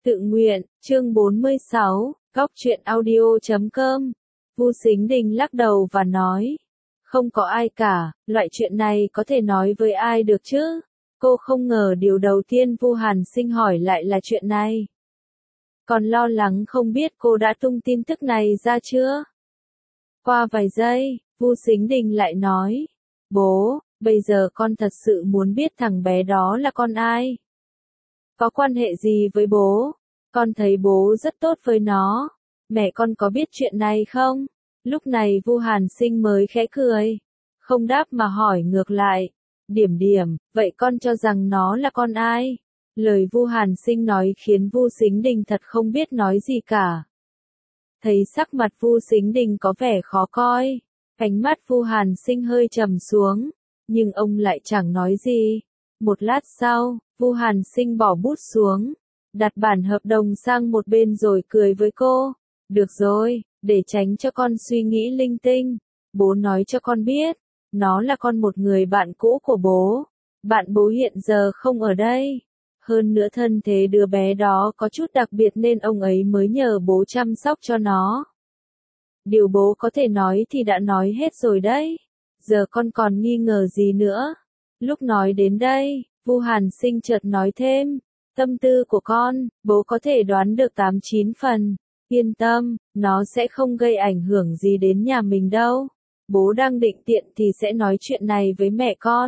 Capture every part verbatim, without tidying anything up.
Tự nguyện, chương bốn mươi sáu, góc truyện audio chấm com. Vu Sính Đình lắc đầu và nói, không có ai cả, loại chuyện này có thể nói với ai được chứ? Cô không ngờ điều đầu tiên Vu Hàn Sinh hỏi lại là chuyện này. Còn lo lắng không biết cô đã tung tin tức này ra chưa? Qua vài giây, Vu Sính Đình lại nói, bố, bây giờ con thật sự muốn biết thằng bé đó là con ai? Có quan hệ gì với bố? Con thấy bố rất tốt với nó. Mẹ con có biết chuyện này không? Lúc này Vu Hàn Sinh mới khẽ cười. Không đáp mà hỏi ngược lại. Điểm điểm, vậy con cho rằng nó là con ai? Lời Vu Hàn Sinh nói khiến Vu Sính Đình thật không biết nói gì cả. Thấy sắc mặt Vu Sính Đình có vẻ khó coi. Ánh mắt Vu Hàn Sinh hơi trầm xuống. Nhưng ông lại chẳng nói gì. Một lát sau, Vu Hàn Sinh bỏ bút xuống, đặt bản hợp đồng sang một bên rồi cười với cô. Được rồi, để tránh cho con suy nghĩ linh tinh, bố nói cho con biết, nó là con một người bạn cũ của bố. Bạn bố hiện giờ không ở đây. Hơn nữa thân thế đứa bé đó có chút đặc biệt nên ông ấy mới nhờ bố chăm sóc cho nó. Điều bố có thể nói thì đã nói hết rồi đấy. Giờ con còn nghi ngờ gì nữa? Lúc nói đến đây, Vu Hàn Sinh chợt nói thêm, tâm tư của con, bố có thể đoán được tám chín phần, yên tâm, nó sẽ không gây ảnh hưởng gì đến nhà mình đâu. Bố đang định tiện thì sẽ nói chuyện này với mẹ con.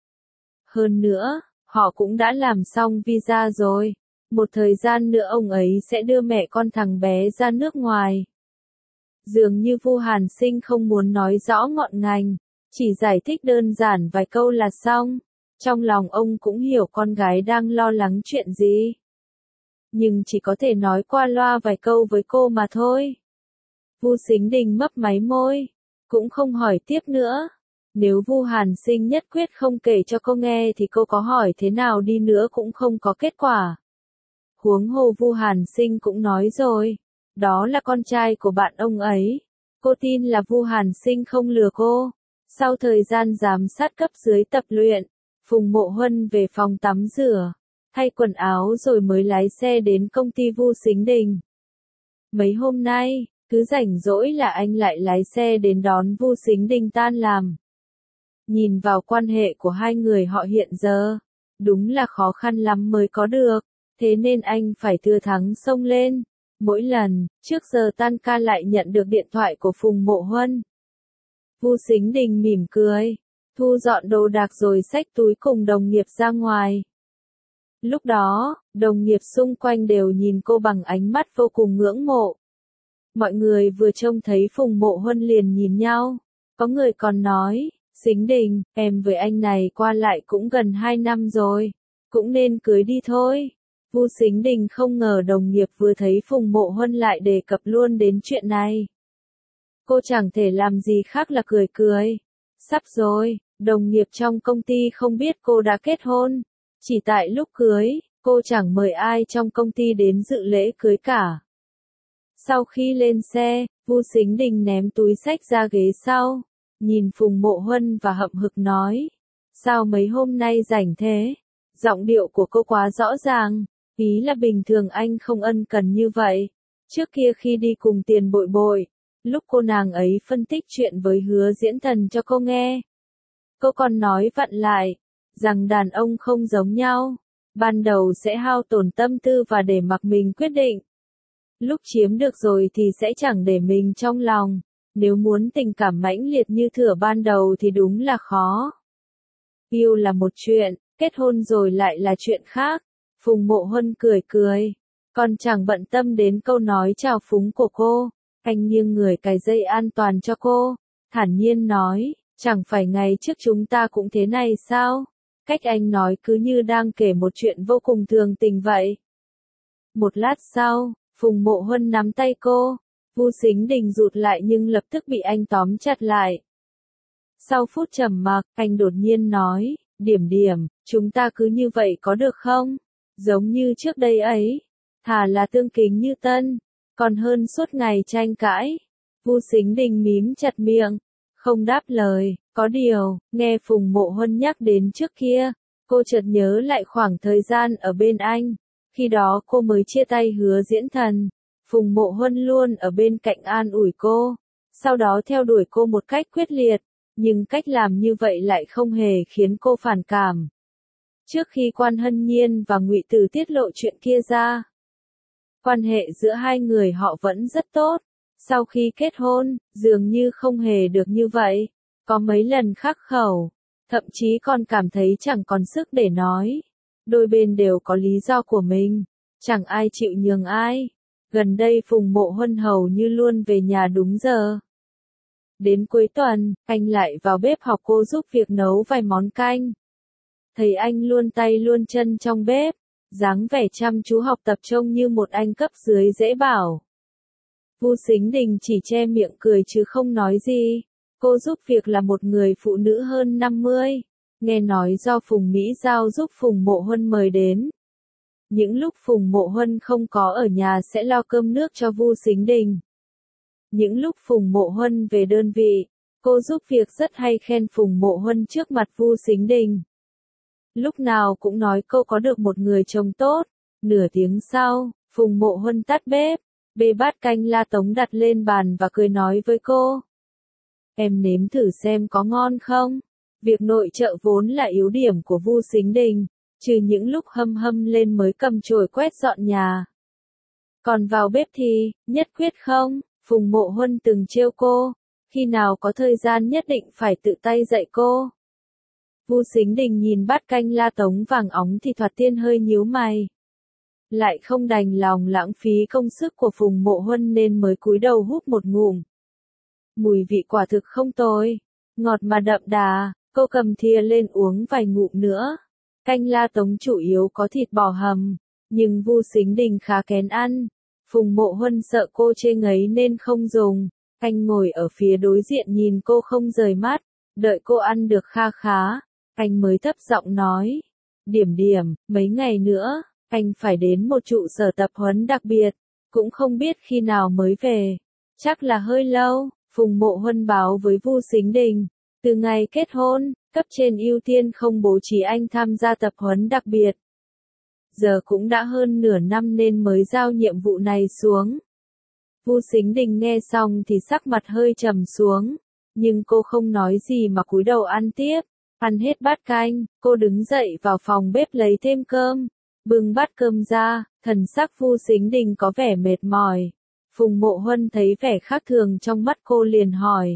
Hơn nữa, họ cũng đã làm xong visa rồi, một thời gian nữa ông ấy sẽ đưa mẹ con thằng bé ra nước ngoài. Dường như Vu Hàn Sinh không muốn nói rõ ngọn ngành, chỉ giải thích đơn giản vài câu là xong. Trong lòng ông cũng hiểu con gái đang lo lắng chuyện gì. Nhưng chỉ có thể nói qua loa vài câu với cô mà thôi. Vu Sính Đình mấp máy môi, cũng không hỏi tiếp nữa. Nếu Vu Hàn Sinh nhất quyết không kể cho cô nghe thì cô có hỏi thế nào đi nữa cũng không có kết quả. Huống hồ Vu Hàn Sinh cũng nói rồi, đó là con trai của bạn ông ấy. Cô tin là Vu Hàn Sinh không lừa cô. Sau thời gian giám sát cấp dưới tập luyện, Phùng Mộ Huân về phòng tắm rửa, thay quần áo rồi mới lái xe đến công ty Vu Sính Đình. Mấy hôm nay, cứ rảnh rỗi là anh lại lái xe đến đón Vu Sính Đình tan làm. Nhìn vào quan hệ của hai người họ hiện giờ, đúng là khó khăn lắm mới có được, thế nên anh phải thừa thắng xông lên. Mỗi lần, trước giờ tan ca lại nhận được điện thoại của Phùng Mộ Huân. Vu Sính Đình mỉm cười, thu dọn đồ đạc rồi xách túi cùng đồng nghiệp ra ngoài. Lúc đó, đồng nghiệp xung quanh đều nhìn cô bằng ánh mắt vô cùng ngưỡng mộ. Mọi người vừa trông thấy Phùng Mộ Huân liền nhìn nhau. Có người còn nói, Sính Đình, em với anh này qua lại cũng gần hai năm rồi, cũng nên cưới đi thôi. Vu Sính Đình không ngờ đồng nghiệp vừa thấy Phùng Mộ Huân lại đề cập luôn đến chuyện này. Cô chẳng thể làm gì khác là cười cười. Sắp rồi, đồng nghiệp trong công ty không biết cô đã kết hôn. Chỉ tại lúc cưới, cô chẳng mời ai trong công ty đến dự lễ cưới cả. Sau khi lên xe, Vu Sính Đình ném túi xách ra ghế sau, nhìn Phùng Mộ Huân và hậm hực nói, sao mấy hôm nay rảnh thế? Giọng điệu của cô quá rõ ràng, ý là bình thường anh không ân cần như vậy. Trước kia khi đi cùng Tiền Bội Bội, lúc cô nàng ấy phân tích chuyện với Hứa Diễn Thần cho cô nghe, cô còn nói vặn lại, rằng đàn ông không giống nhau, ban đầu sẽ hao tổn tâm tư và để mặc mình quyết định. Lúc chiếm được rồi thì sẽ chẳng để mình trong lòng, nếu muốn tình cảm mãnh liệt như thửa ban đầu thì đúng là khó. Yêu là một chuyện, kết hôn rồi lại là chuyện khác. Phùng Mộ Huân cười cười, còn chẳng bận tâm đến câu nói trào phúng của cô. Anh nghiêng người cài dây an toàn cho cô, thản nhiên nói, chẳng phải ngày trước chúng ta cũng thế này sao? Cách anh nói cứ như đang kể một chuyện vô cùng thường tình vậy. Một lát sau, Phùng Mộ Huân nắm tay cô, Vu Sính Đình rụt lại nhưng lập tức bị anh tóm chặt lại. Sau phút trầm mặc, anh đột nhiên nói, Điểm Điểm, chúng ta cứ như vậy có được không? Giống như trước đây ấy, thà là tương kính như tân, còn hơn suốt ngày tranh cãi. Vu Sính Đình mím chặt miệng, không đáp lời. Có điều, nghe Phùng Mộ Huân nhắc đến trước kia, cô chợt nhớ lại khoảng thời gian ở bên anh. Khi đó cô mới chia tay Hứa Diễn Thần. Phùng Mộ Huân luôn ở bên cạnh an ủi cô, sau đó theo đuổi cô một cách quyết liệt, nhưng cách làm như vậy lại không hề khiến cô phản cảm. Trước khi Quan Hân Nhiên và Ngụy Tử tiết lộ chuyện kia ra, quan hệ giữa hai người họ vẫn rất tốt. Sau khi kết hôn, dường như không hề được như vậy, có mấy lần khắc khẩu, thậm chí còn cảm thấy chẳng còn sức để nói. Đôi bên đều có lý do của mình, chẳng ai chịu nhường ai. Gần đây Phùng Mộ Huân hầu như luôn về nhà đúng giờ. Đến cuối tuần, anh lại vào bếp học cô giúp việc nấu vài món canh. Thấy anh luôn tay luôn chân trong bếp, dáng vẻ chăm chú học tập trông như một anh cấp dưới dễ bảo. Vu Sính Đình chỉ che miệng cười chứ không nói gì. Cô giúp việc là một người phụ nữ hơn năm mươi, nghe nói do Phùng Mỹ Giao giúp Phùng Mộ Huân mời đến. Những lúc Phùng Mộ Huân không có ở nhà sẽ lo cơm nước cho Vu Sính Đình. Những lúc Phùng Mộ Huân về đơn vị, cô giúp việc rất hay khen Phùng Mộ Huân trước mặt Vu Sính Đình. Lúc nào cũng nói cô có được một người chồng tốt. Nửa tiếng sau, Phùng Mộ Huân tắt bếp, bê bát canh la tống đặt lên bàn và cười nói với cô. Em nếm thử xem có ngon không? Việc nội trợ vốn là yếu điểm của Vu Sính Đình, trừ những lúc hâm hâm lên mới cầm chổi quét dọn nhà. Còn vào bếp thì, nhất quyết không, Phùng Mộ Huân từng trêu cô, khi nào có thời gian nhất định phải tự tay dạy cô. Vu Sính Đình nhìn bát canh la tống vàng óng thì thoạt tiên hơi nhíu mày. Lại không đành lòng lãng phí công sức của Phùng Mộ Huân nên mới cúi đầu húp một ngụm. Mùi vị quả thực không tồi, ngọt mà đậm đà, cô cầm thìa lên uống vài ngụm nữa. Canh la tống chủ yếu có thịt bò hầm, nhưng Vu Sính Đình khá kén ăn. Phùng Mộ Huân sợ cô chê ngấy nên không dùng. Anh ngồi ở phía đối diện nhìn cô không rời mắt, đợi cô ăn được kha khá, anh mới thấp giọng nói. Điểm điểm, mấy ngày nữa, anh phải đến một trụ sở tập huấn đặc biệt, cũng không biết khi nào mới về. Chắc là hơi lâu, Phùng Mộ Huân báo với Vu Sính Đình. Từ ngày kết hôn, cấp trên ưu tiên không bố trí anh tham gia tập huấn đặc biệt. Giờ cũng đã hơn nửa năm nên mới giao nhiệm vụ này xuống. Vu Sính Đình nghe xong thì sắc mặt hơi trầm xuống, nhưng cô không nói gì mà cúi đầu ăn tiếp. Ăn hết bát canh, cô đứng dậy vào phòng bếp lấy thêm cơm, bưng bát cơm ra, thần sắc Vu Sính Đình có vẻ mệt mỏi. Phùng Mộ Huân thấy vẻ khác thường trong mắt cô liền hỏi.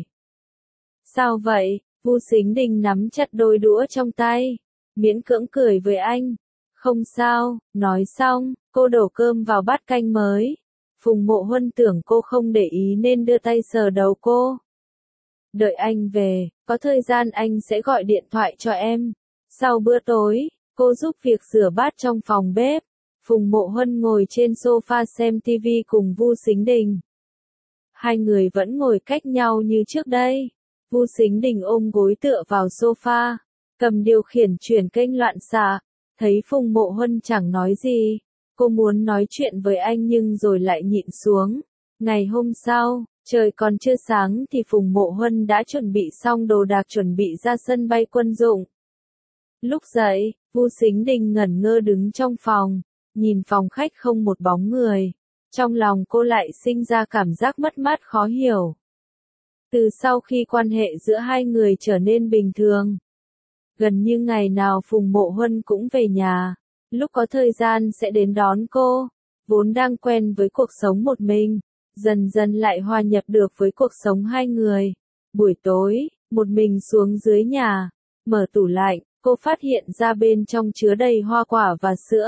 Sao vậy? Vu Sính Đình nắm chặt đôi đũa trong tay, miễn cưỡng cười với anh. Không sao, nói xong, cô đổ cơm vào bát canh mới. Phùng Mộ Huân tưởng cô không để ý nên đưa tay sờ đầu cô. Đợi anh về, có thời gian anh sẽ gọi điện thoại cho em. Sau bữa tối, cô giúp việc rửa bát trong phòng bếp. Phùng Mộ Huân ngồi trên sofa xem tivi cùng Vu Sính Đình. Hai người vẫn ngồi cách nhau như trước đây. Vu Sính Đình ôm gối tựa vào sofa, cầm điều khiển chuyển kênh loạn xạ. Thấy Phùng Mộ Huân chẳng nói gì, cô muốn nói chuyện với anh nhưng rồi lại nhịn xuống. Ngày hôm sau, trời còn chưa sáng thì Phùng Mộ Huân đã chuẩn bị xong đồ đạc chuẩn bị ra sân bay quân dụng. Lúc dậy, Vu Sính Đình ngẩn ngơ đứng trong phòng, nhìn phòng khách không một bóng người. Trong lòng cô lại sinh ra cảm giác mất mát khó hiểu. Từ sau khi quan hệ giữa hai người trở nên bình thường, gần như ngày nào Phùng Mộ Huân cũng về nhà, lúc có thời gian sẽ đến đón cô. Vốn đang quen với cuộc sống một mình, dần dần lại hòa nhập được với cuộc sống hai người. Buổi tối, một mình xuống dưới nhà, mở tủ lạnh, cô phát hiện ra bên trong chứa đầy hoa quả và sữa.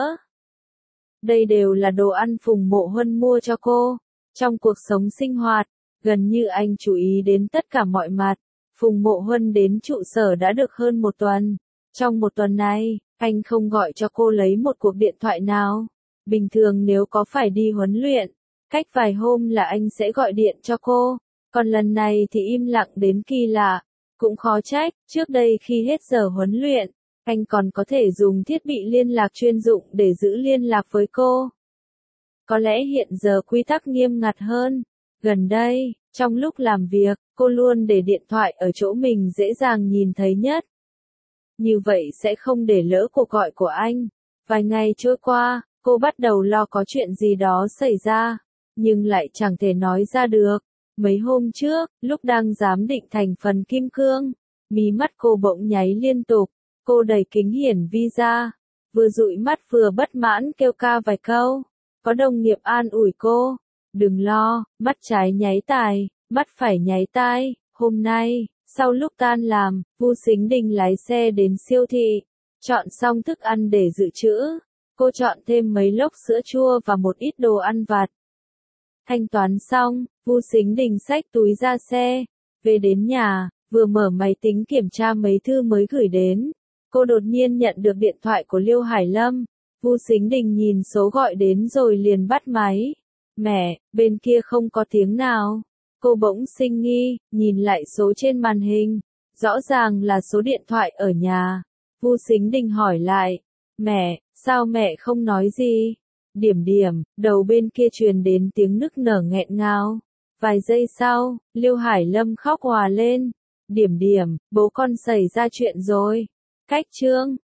Đây đều là đồ ăn Phùng Mộ Huân mua cho cô. Trong cuộc sống sinh hoạt, gần như anh chú ý đến tất cả mọi mặt. Phùng Mộ Huân đến trụ sở đã được hơn một tuần. Trong một tuần này, anh không gọi cho cô lấy một cuộc điện thoại nào. Bình thường nếu có phải đi huấn luyện, cách vài hôm là anh sẽ gọi điện cho cô. Còn lần này thì im lặng đến kỳ lạ. Cũng khó trách, trước đây khi hết giờ huấn luyện, anh còn có thể dùng thiết bị liên lạc chuyên dụng để giữ liên lạc với cô. Có lẽ hiện giờ quy tắc nghiêm ngặt hơn. Gần đây, trong lúc làm việc, cô luôn để điện thoại ở chỗ mình dễ dàng nhìn thấy nhất. Như vậy sẽ không để lỡ cuộc gọi của anh. Vài ngày trôi qua, Cô bắt đầu lo có chuyện gì đó xảy ra, nhưng lại chẳng thể nói ra được. Mấy hôm trước, lúc đang giám định thành phần kim cương, mí mắt cô bỗng nháy liên tục. Cô đẩy kính hiển vi ra, vừa dụi mắt vừa bất mãn kêu ca vài câu. Có đồng nghiệp an ủi cô, đừng lo, mắt trái nháy tài, mắt phải nháy tai. Hôm nay, sau lúc tan làm, Vu Sính Đình lái xe đến siêu thị, chọn xong thức ăn để dự trữ. Cô chọn thêm mấy lốc sữa chua và một ít đồ ăn vặt. Thanh toán xong, Vu Sính Đình xách túi ra xe, về đến nhà, vừa mở máy tính kiểm tra mấy thư mới gửi đến. Cô đột nhiên nhận được điện thoại của Liêu Hải Lâm. Vu Sính Đình nhìn số gọi đến rồi liền bắt máy. Mẹ, bên kia không có tiếng nào. Cô bỗng sinh nghi, nhìn lại số trên màn hình. Rõ ràng là số điện thoại ở nhà. Vu Sính Đình hỏi lại. Mẹ, sao mẹ không nói gì? Điểm điểm, đầu bên kia truyền đến tiếng nức nở nghẹn ngào. Vài giây sau, Liêu Hải Lâm khóc òa lên. Điểm điểm, bố con xảy ra chuyện rồi. Cách chương